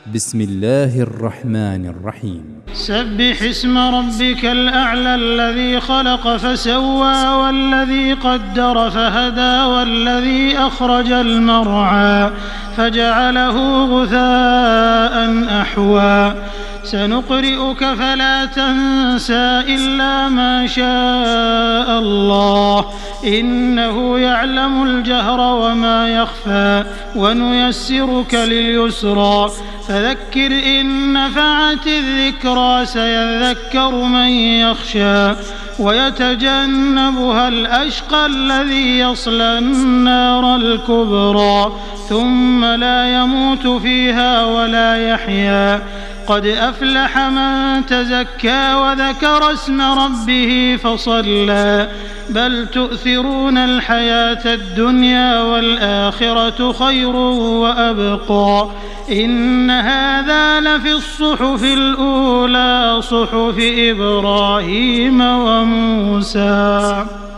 بسم الله الرحمن الرحيم. سبح اسم ربك الأعلى الذي خلق فسوى والذي قدر فهدى والذي أخرج المرعى فجعله غثاء أحوى سنقرئك فلا تنسى إلا ما شاء الله إنه يعلم الجهر وما يخفى ونيسرك لليسرى فذكر إن نفعت الذكرى سيذكر من يخشى ويتجنبها الأشقى الذي يصلى النار الكبرى ثم لا يموت فيها ولا يحيا قد أفلح من تزكى وذكر اسم ربه فصلى بل تؤثرون الحياة الدنيا والآخرة خير وأبقى إن هذا لفي الصحف الأولى صحف إبراهيم وموسى.